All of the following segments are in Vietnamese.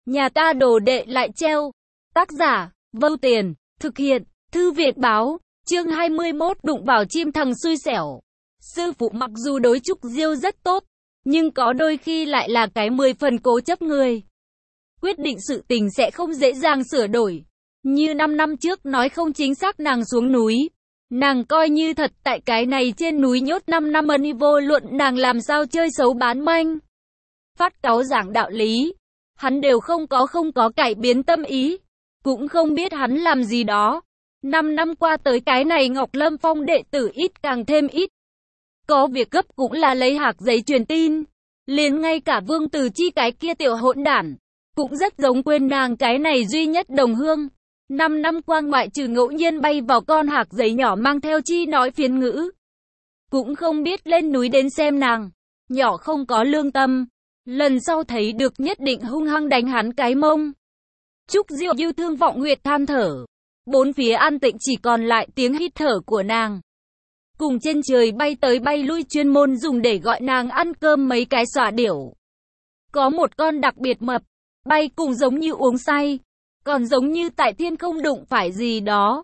Nhà ta đồ đệ lại treo. Tác giả, Vâu Tiền, thực hiện, Thư viện báo, chương 21 đụng vào chim thằng xui xẻo. Sư phụ mặc dù đối Trúc Diêu rất tốt, nhưng có đôi khi lại là cái 10 phần cố chấp người. Quyết định sự tình sẽ không dễ dàng sửa đổi. Như 5 năm trước nói không chính xác nàng xuống núi. Nàng coi như thật tại cái này trên núi nhốt 5 năm ân vô luận nàng làm sao chơi xấu bán manh. Phát cáu giảng đạo lý. Hắn đều không có cải biến tâm ý. Cũng không biết hắn làm gì đó. 5 năm qua tới cái này Ngọc Lâm Phong đệ tử ít càng thêm ít. Có việc gấp cũng là lấy hạc giấy truyền tin. Liền ngay cả Vương Tử Chi cái kia tiểu hỗn đản cũng rất giống quên nàng cái này duy nhất đồng hương. 5 năm qua ngoại trừ ngẫu nhiên bay vào con hạc giấy nhỏ mang theo chi nói phiến ngữ. Cũng không biết lên núi đến xem nàng. Nhỏ không có lương tâm. Lần sau thấy được nhất định hung hăng đánh hắn cái mông. Trúc Diêu yêu thương vọng nguyệt than thở. Bốn phía an tịnh chỉ còn lại tiếng hít thở của nàng. Cùng trên trời bay tới bay lui chuyên môn dùng để gọi nàng ăn cơm mấy cái xòa điểu. Có một con đặc biệt mập, bay cùng giống như uống say, còn giống như tại thiên không đụng phải gì đó.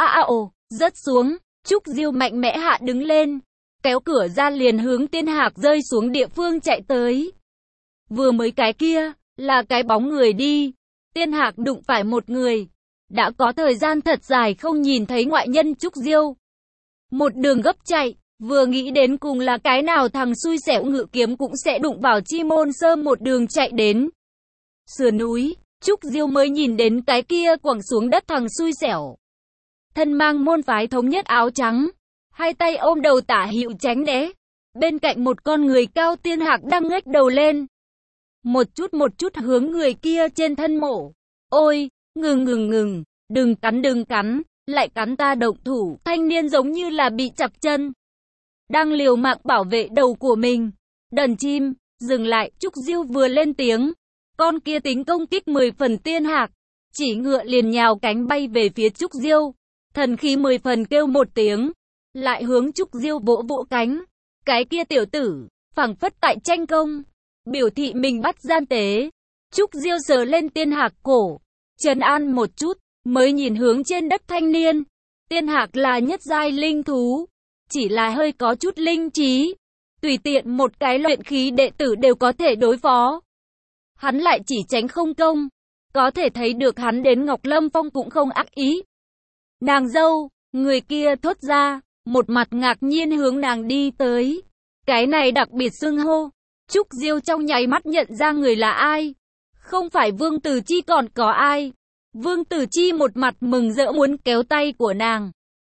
Rớt xuống, Trúc Diêu mạnh mẽ hạ đứng lên, kéo cửa ra liền hướng Tiên Hạc rơi xuống địa phương chạy tới. Vừa mới cái kia, là cái bóng người đi. Tiên Hạc đụng phải một người. Đã có thời gian thật dài không nhìn thấy ngoại nhân Trúc Diêu. Một đường gấp chạy, vừa nghĩ đến cùng là cái nào thằng xui xẻo ngự kiếm cũng sẽ đụng vào Chi Môn Sơn một đường chạy đến sườn núi, Trúc Diêu mới nhìn đến cái kia quẳng xuống đất thằng xui xẻo. Thân mang môn phái thống nhất áo trắng, hai tay ôm đầu tả hữu tránh né. Bên cạnh một con người cao. Tiên Hạc đang ngếch đầu lên. Một chút hướng người kia trên thân mổ. Ôi, ngừng, đừng cắn, lại cắn ta động thủ. Thanh niên giống như là bị chặt chân. Đang liều mạng bảo vệ đầu của mình. Đần chim, dừng lại. Trúc Diêu vừa lên tiếng. Con kia tính công kích 10 phần. Tiên Hạc chỉ ngựa liền nhào cánh bay về phía Trúc Diêu. Thần khí 10 phần kêu một tiếng. Lại hướng Trúc Diêu vỗ vỗ cánh. Cái kia tiểu tử, phảng phất tại tranh công. Biểu thị mình bắt gian tế. Trúc Diêu sờ lên Tiên Hạc cổ. Trấn an một chút, mới nhìn hướng trên đất thanh niên. Tiên Hạc là nhất giai linh thú. Chỉ là hơi có chút linh trí. Tùy tiện một cái luyện khí đệ tử đều có thể đối phó. Hắn lại chỉ tránh không công. Có thể thấy được hắn đến Ngọc Lâm Phong cũng không ác ý. Nàng dâu, người kia thốt ra. Một mặt ngạc nhiên hướng nàng đi tới. Cái này đặc biệt xưng hô. Trúc Diêu trong nháy mắt nhận ra người là ai. Không phải Vương Tử Chi còn có ai. Vương Tử Chi một mặt mừng rỡ muốn kéo tay của nàng.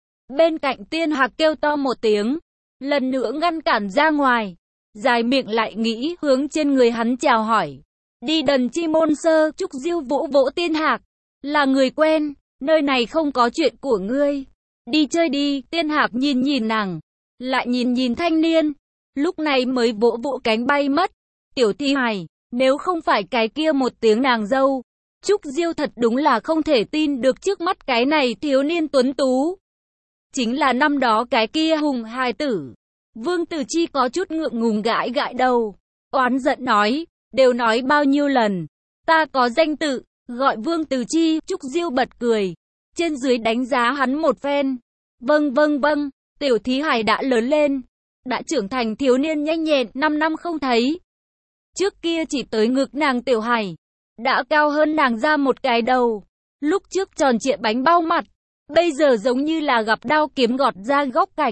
Bên cạnh Tiên Hạc kêu to một tiếng. Lần nữa ngăn cản ra ngoài. Dài miệng lại nghĩ hướng trên người hắn chào hỏi. Đi đần Chi Môn Sơ. Trúc Diêu vỗ vỗ Tiên Hạc. Là người quen. Nơi này không có chuyện của ngươi. Đi chơi đi. Tiên Hạc nhìn nàng. Lại nhìn thanh niên. Lúc này mới vỗ vỗ cánh bay mất. Tiểu thi hài, nếu không phải cái kia một tiếng nàng dâu. Trúc Diêu thật đúng là không thể tin được trước mắt cái này thiếu niên tuấn tú. Chính là năm đó cái kia hùng hài tử. Vương Tử Chi có chút ngượng ngùng gãi đầu. Oán giận nói, đều nói bao nhiêu lần. Ta có danh tự, gọi Vương Tử Chi. Trúc Diêu bật cười. Trên dưới đánh giá hắn một phen. Vâng, tiểu thí hài đã lớn lên. Đã trưởng thành thiếu niên nhanh nhẹn. 5 năm không thấy. Trước kia chỉ tới ngực nàng tiểu hài. Đã cao hơn nàng ra một cái đầu. Lúc trước tròn trịa bánh bao mặt. Bây giờ giống như là gặp đao kiếm gọt ra góc cạnh.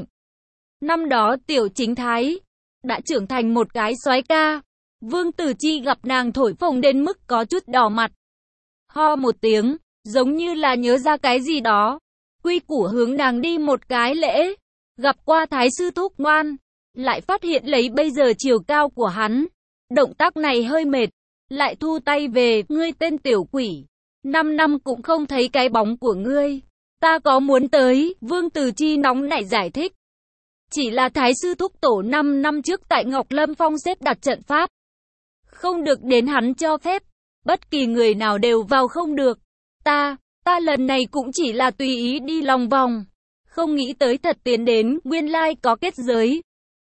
Năm đó tiểu chính thái. Đã trưởng thành một cái soái ca. Vương Tử Chi gặp nàng thổi phồng đến mức có chút đỏ mặt. Ho một tiếng. Giống như là nhớ ra cái gì đó. Quy củ hướng nàng đi một cái lễ. Gặp qua thái sư thúc ngoan. Lại phát hiện lấy bây giờ chiều cao của hắn. Động tác này hơi mệt. Lại thu tay về. Ngươi tên tiểu quỷ. 5 năm cũng không thấy cái bóng của ngươi. Ta có muốn tới. Vương Tử Chi nóng nảy giải thích. Chỉ là thái sư thúc tổ 5 năm trước tại Ngọc Lâm Phong xếp đặt trận pháp. Không được đến hắn cho phép. Bất kỳ người nào đều vào không được. Ta lần này cũng chỉ là tùy ý đi lòng vòng. Không nghĩ tới thật tiến đến. Nguyên lai có kết giới.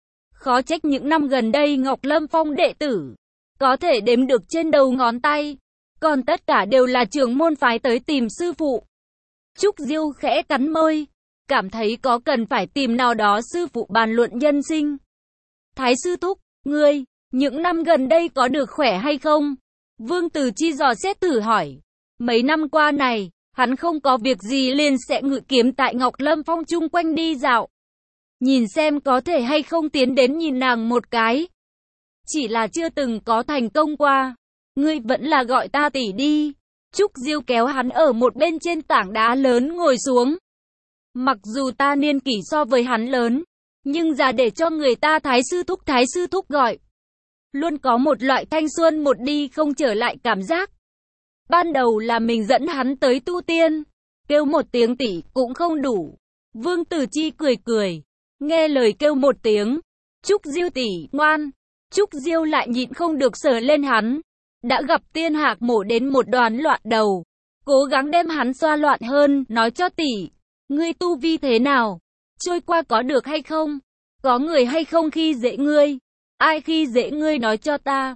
Khó trách những năm gần đây Ngọc Lâm Phong đệ tử có thể đếm được trên đầu ngón tay. còn tất cả đều là trưởng môn phái tới tìm sư phụ. Trúc Diêu khẽ cắn môi, cảm thấy có cần phải tìm nào đó sư phụ bàn luận nhân sinh. Thái sư thúc, ngươi, những năm gần đây có được khỏe hay không? Vương Tử Chi dò xét thử hỏi. Mấy năm qua này, hắn không có việc gì liền sẽ ngự kiếm tại Ngọc Lâm Phong chung quanh đi dạo. Nhìn xem có thể hay không tiến đến nhìn nàng một cái. Chỉ là chưa từng có thành công qua. Ngươi vẫn là gọi ta tỷ đi. Trúc Diêu kéo hắn ở một bên trên tảng đá lớn ngồi xuống. Mặc dù ta niên kỷ so với hắn lớn, nhưng già để cho người ta thái sư thúc gọi. Luôn có một loại thanh xuân một đi không trở lại cảm giác. Ban đầu là mình dẫn hắn tới tu tiên, kêu một tiếng tỷ cũng không đủ. Vương Tử Chi cười cười, nghe lời kêu một tiếng, Trúc Diêu tỷ, ngoan. Trúc Diêu lại nhịn không được sờ lên hắn. Đã gặp tiên hạc mổ đến một đoàn loạn đầu, cố gắng đem hắn xoa loạn hơn, nói cho tỷ, ngươi tu vi thế nào? Trôi qua có được hay không? Có người hay không khi dễ ngươi? Ai khi dễ ngươi nói cho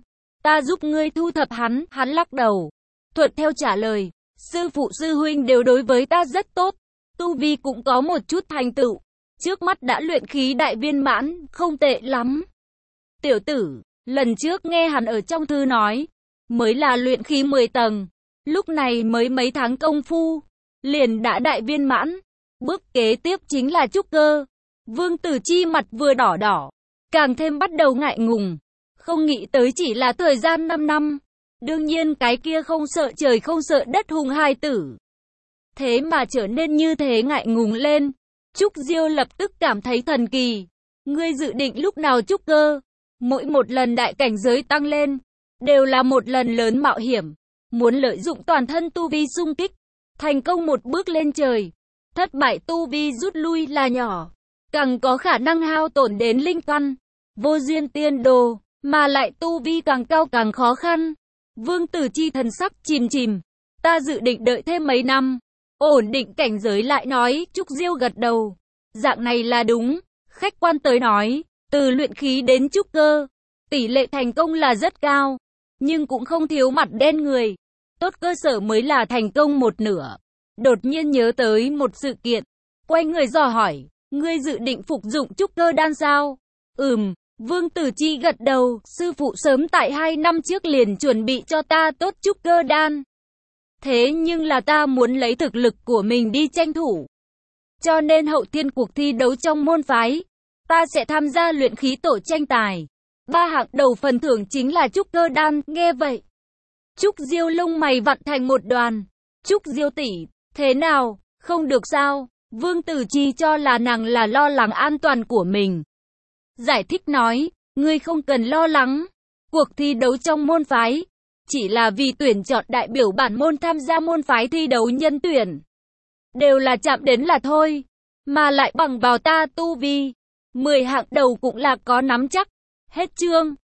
ta giúp ngươi thu thập hắn. Hắn lắc đầu, thuận theo trả lời, sư phụ sư huynh đều đối với ta rất tốt, tu vi cũng có một chút thành tựu, trước mắt đã luyện khí đại viên mãn, không tệ lắm. Tiểu tử, lần trước nghe hắn ở trong thư nói, mới là luyện khí 10 tầng, lúc này mới mấy tháng công phu, liền đã đại viên mãn, bước kế tiếp chính là trúc cơ. Vương Tử Chi mặt vừa đỏ đỏ, càng thêm bắt đầu ngại ngùng, không nghĩ tới chỉ là thời gian 5 năm, đương nhiên cái kia không sợ trời không sợ đất hùng hai tử. Thế mà trở nên như thế ngại ngùng lên, Trúc Diêu lập tức cảm thấy thần kỳ. Ngươi dự định lúc nào trúc cơ? Mỗi một lần đại cảnh giới tăng lên, đều là một lần lớn mạo hiểm, muốn lợi dụng toàn thân tu vi xung kích, thành công một bước lên trời, thất bại tu vi rút lui là nhỏ, càng có khả năng hao tổn đến linh căn, vô duyên tiên đồ, mà lại tu vi càng cao càng khó khăn. Vương Tử Chi thần sắc chìm chìm, ta dự định đợi thêm mấy năm, ổn định cảnh giới lại nói. Trúc Diêu gật đầu, dạng này là đúng, khách quan tới nói, từ luyện khí đến trúc cơ, tỷ lệ thành công là rất cao, nhưng cũng không thiếu mặt đen người. Tốt cơ sở mới là thành công một nửa. Đột nhiên nhớ tới một sự kiện, quay người dò hỏi, ngươi dự định phục dụng trúc cơ đan sao? Vương Tử Chi gật đầu, sư phụ sớm tại 2 năm trước liền chuẩn bị cho ta tốt trúc cơ đan. Thế nhưng là ta muốn lấy thực lực của mình đi tranh thủ. Cho nên hậu thiên cuộc thi đấu trong môn phái, ta sẽ tham gia luyện khí tổ tranh tài. 3 hạng đầu phần thưởng chính là trúc cơ đan. Nghe vậy, Trúc Diêu lông mày vặn thành một đoàn. Trúc Diêu tỷ, thế nào, không được sao? Vương Tử Chi cho là nàng là lo lắng an toàn của mình. Giải thích nói, ngươi không cần lo lắng. Cuộc thi đấu trong môn phái, chỉ là vì tuyển chọn đại biểu bản môn tham gia môn phái thi đấu nhân tuyển. Đều là chạm đến là thôi. Mà lại bằng vào ta tu vi, 10 hạng đầu cũng là có nắm chắc. Hết chương.